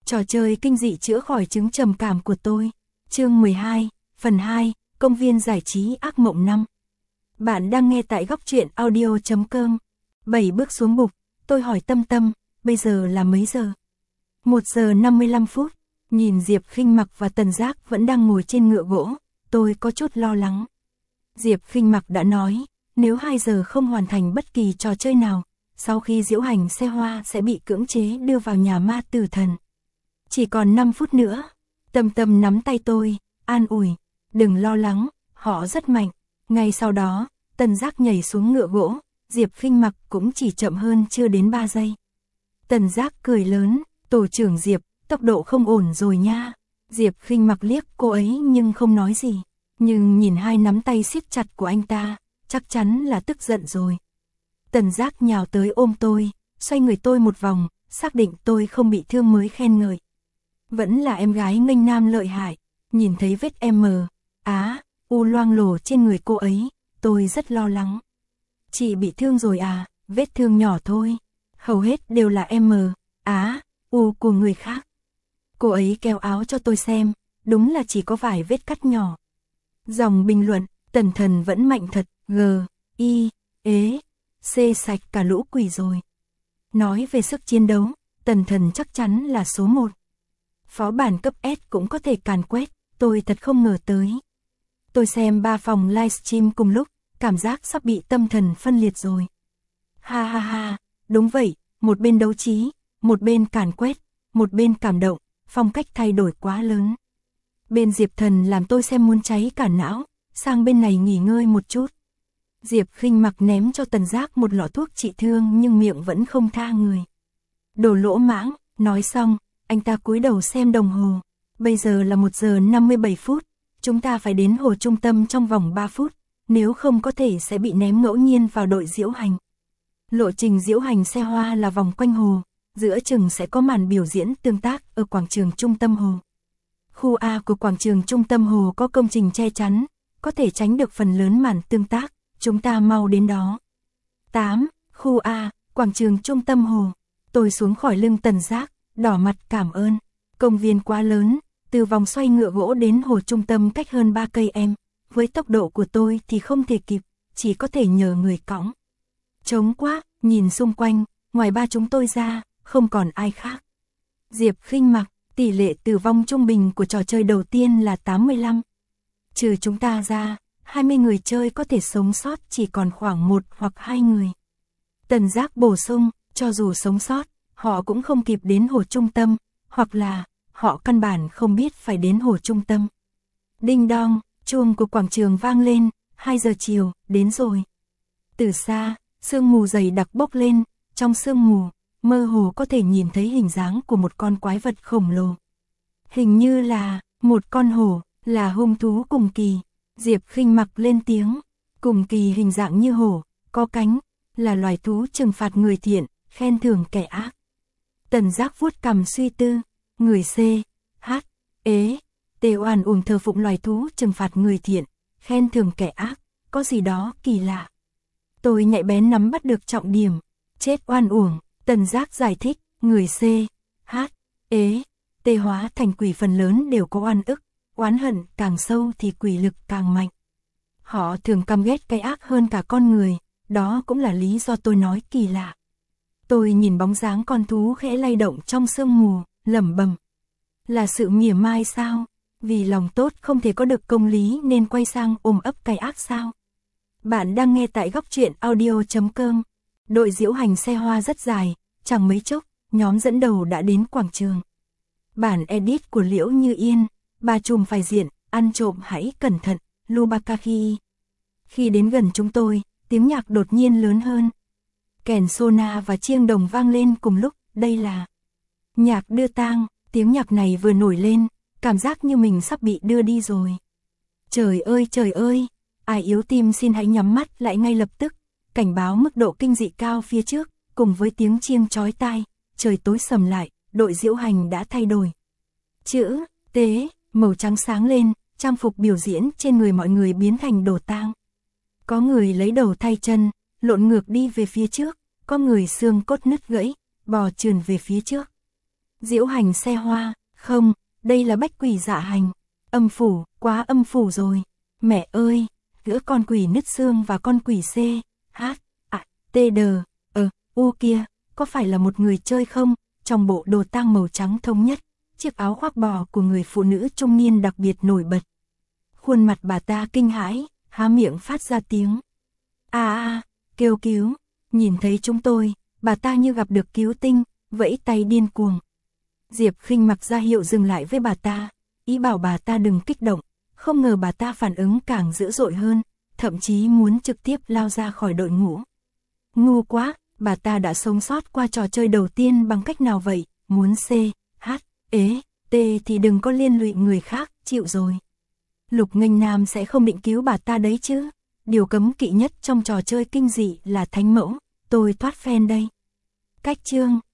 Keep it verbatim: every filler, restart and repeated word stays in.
Trò chơi kinh dị chữa khỏi chứng trầm cảm của tôi. Chương mười hai, phần hai, công viên giải trí ác mộng năm. Bạn đang nghe tại góc truyện audio chấm com. bảy bước xuống bục, tôi hỏi Tâm Tâm, bây giờ là mấy giờ? một giờ năm mươi lăm phút, nhìn Diệp Khinh Mặc và Tần Giác vẫn đang ngồi trên ngựa gỗ, tôi có chút lo lắng. Diệp Khinh Mặc đã nói, nếu hai giờ không hoàn thành bất kỳ trò chơi nào, sau khi diễu hành xe hoa sẽ bị cưỡng chế đưa vào nhà ma tử thần. Chỉ còn năm phút nữa. Tâm Tâm nắm tay tôi, an ủi, đừng lo lắng, họ rất mạnh. Ngay sau đó, Tần Giác nhảy xuống ngựa gỗ, Diệp Khinh Mặc cũng chỉ chậm hơn chưa đến ba giây. Tần Giác cười lớn, tổ trưởng Diệp, tốc độ không ổn rồi nha. Diệp Khinh Mặc liếc cô ấy nhưng không nói gì, nhưng nhìn hai nắm tay siết chặt của anh ta, chắc chắn là tức giận rồi. Tần Giác nhào tới ôm tôi, xoay người tôi một vòng, xác định tôi không bị thương mới khen ngợi. Vẫn là em gái nghênh nam lợi hại, nhìn thấy vết M, á, u loang lổ trên người cô ấy, tôi rất lo lắng. Chị bị thương rồi à, vết thương nhỏ thôi, hầu hết đều là M, á, u của người khác. Cô ấy kéo áo cho tôi xem, đúng là chỉ có vài vết cắt nhỏ. Dòng bình luận, Tần Thần vẫn mạnh thật, G, I, ế, C sạch cả lũ quỷ rồi. Nói về sức chiến đấu, Tần Thần chắc chắn là số một. Phó bản cấp S cũng có thể càn quét, tôi thật không ngờ tới. Tôi xem ba phòng livestream cùng lúc, cảm giác sắp bị tâm thần phân liệt rồi. Ha ha ha, đúng vậy, một bên đấu trí, một bên càn quét, một bên cảm động, phong cách thay đổi quá lớn. Bên Diệp Thần làm tôi xem muốn cháy cả não, sang bên này nghỉ ngơi một chút. Diệp Khinh Mặc ném cho Tần Giác một lọ thuốc trị thương nhưng miệng vẫn không tha người. Đồ lỗ mãng, nói xong, anh ta cúi đầu xem đồng hồ. Bây giờ là một giờ năm mươi bảy phút, chúng ta phải đến hồ trung tâm trong vòng ba phút, nếu không có thể sẽ bị ném ngẫu nhiên vào đội diễu hành. Lộ trình diễu hành xe hoa là vòng quanh hồ, giữa chừng sẽ có màn biểu diễn tương tác ở quảng trường trung tâm hồ. Khu A của quảng trường trung tâm hồ có công trình che chắn, có thể tránh được phần lớn màn tương tác, chúng ta mau đến đó. tám. Khu A, quảng trường trung tâm hồ. Tôi xuống khỏi lưng Tần Giác, đỏ mặt cảm ơn. Công viên quá lớn, từ vòng xoay ngựa gỗ đến hồ trung tâm cách hơn ba cây em. Với tốc độ của tôi thì không thể kịp, chỉ có thể nhờ người cõng. Trống quá, nhìn xung quanh, ngoài ba chúng tôi ra, không còn ai khác. Diệp Khinh Mặc, tỷ lệ tử vong trung bình của trò chơi đầu tiên là tám mươi lăm. Trừ chúng ta ra, hai mươi người chơi có thể sống sót chỉ còn khoảng một hoặc hai người. Tần Giác bổ sung, cho dù sống sót, họ cũng không kịp đến hồ trung tâm, hoặc là họ căn bản không biết phải đến hồ trung tâm. Đinh đong, chuông của quảng trường vang lên, hai giờ chiều, đến rồi. Từ xa, sương mù dày đặc bốc lên, trong sương mù, mơ hồ có thể nhìn thấy hình dáng của một con quái vật khổng lồ. Hình như là một con hổ, là hung thú cùng kỳ. Diệp Khinh Mặc lên tiếng, cùng kỳ hình dạng như hổ, có cánh, là loài thú trừng phạt người thiện, khen thưởng kẻ ác. Tần Giác vuốt cằm suy tư, người C, H, ế, T oan uổng thờ phụng loài thú trừng phạt người thiện, khen thưởng kẻ ác, có gì đó kỳ lạ. Tôi nhạy bén nắm bắt được trọng điểm, chết oan uổng. Tần Giác giải thích, người C, H, ế, T hóa thành quỷ phần lớn đều có oan ức, oán hận càng sâu thì quỷ lực càng mạnh. Họ thường căm ghét cái ác hơn cả con người, đó cũng là lý do tôi nói kỳ lạ. Tôi nhìn bóng dáng con thú khẽ lay động trong sương mù, lẩm bẩm. Là sự mỉa mai sao? Vì lòng tốt không thể có được công lý nên quay sang ôm ấp cái ác sao? Bạn đang nghe tại góc truyện audio chấm com. Đội diễu hành xe hoa rất dài, chẳng mấy chốc, nhóm dẫn đầu đã đến quảng trường. Bản edit của Liễu Như Yên, bà trùm phải diện, ăn trộm hãy cẩn thận, Lubakahi. Khi đến gần chúng tôi, tiếng nhạc đột nhiên lớn hơn. Kèn sona và chiêng đồng vang lên cùng lúc, đây là nhạc đưa tang, tiếng nhạc này vừa nổi lên, cảm giác như mình sắp bị đưa đi rồi. Trời ơi trời ơi, ai yếu tim xin hãy nhắm mắt lại ngay lập tức. Cảnh báo mức độ kinh dị cao phía trước, cùng với tiếng chiêng chói tai, trời tối sầm lại, đội diễu hành đã thay đổi. Chữ T, màu trắng sáng lên, trang phục biểu diễn trên người mọi người biến thành đồ tang. Có người lấy đầu thay chân, lộn ngược đi về phía trước, có người xương cốt nứt gãy, bò trườn về phía trước. Diễu hành xe hoa, không, đây là bách quỷ dạ hành. Âm phủ, quá âm phủ rồi. Mẹ ơi, giữa con quỷ nứt xương và con quỷ C, H, A, T, D, ờ, U kia, có phải là một người chơi không? Trong bộ đồ tang màu trắng thống nhất, chiếc áo khoác bò của người phụ nữ trung niên đặc biệt nổi bật. Khuôn mặt bà ta kinh hãi, há miệng phát ra tiếng a a, kêu cứu. Nhìn thấy chúng tôi, bà ta như gặp được cứu tinh, vẫy tay điên cuồng. Diệp Khinh mặc ra hiệu dừng lại với bà ta, ý bảo bà ta đừng kích động, không ngờ bà ta phản ứng càng dữ dội hơn, thậm chí muốn trực tiếp lao ra khỏi đội ngũ. Ngu quá, bà ta đã sống sót qua trò chơi đầu tiên bằng cách nào vậy, muốn C, H, ế, T thì đừng có liên lụy người khác, chịu rồi. Lục Nghênh Nam sẽ không định cứu bà ta đấy chứ. Điều cấm kỵ nhất trong trò chơi kinh dị là thánh mẫu, tôi thoát phen đây. Cách chương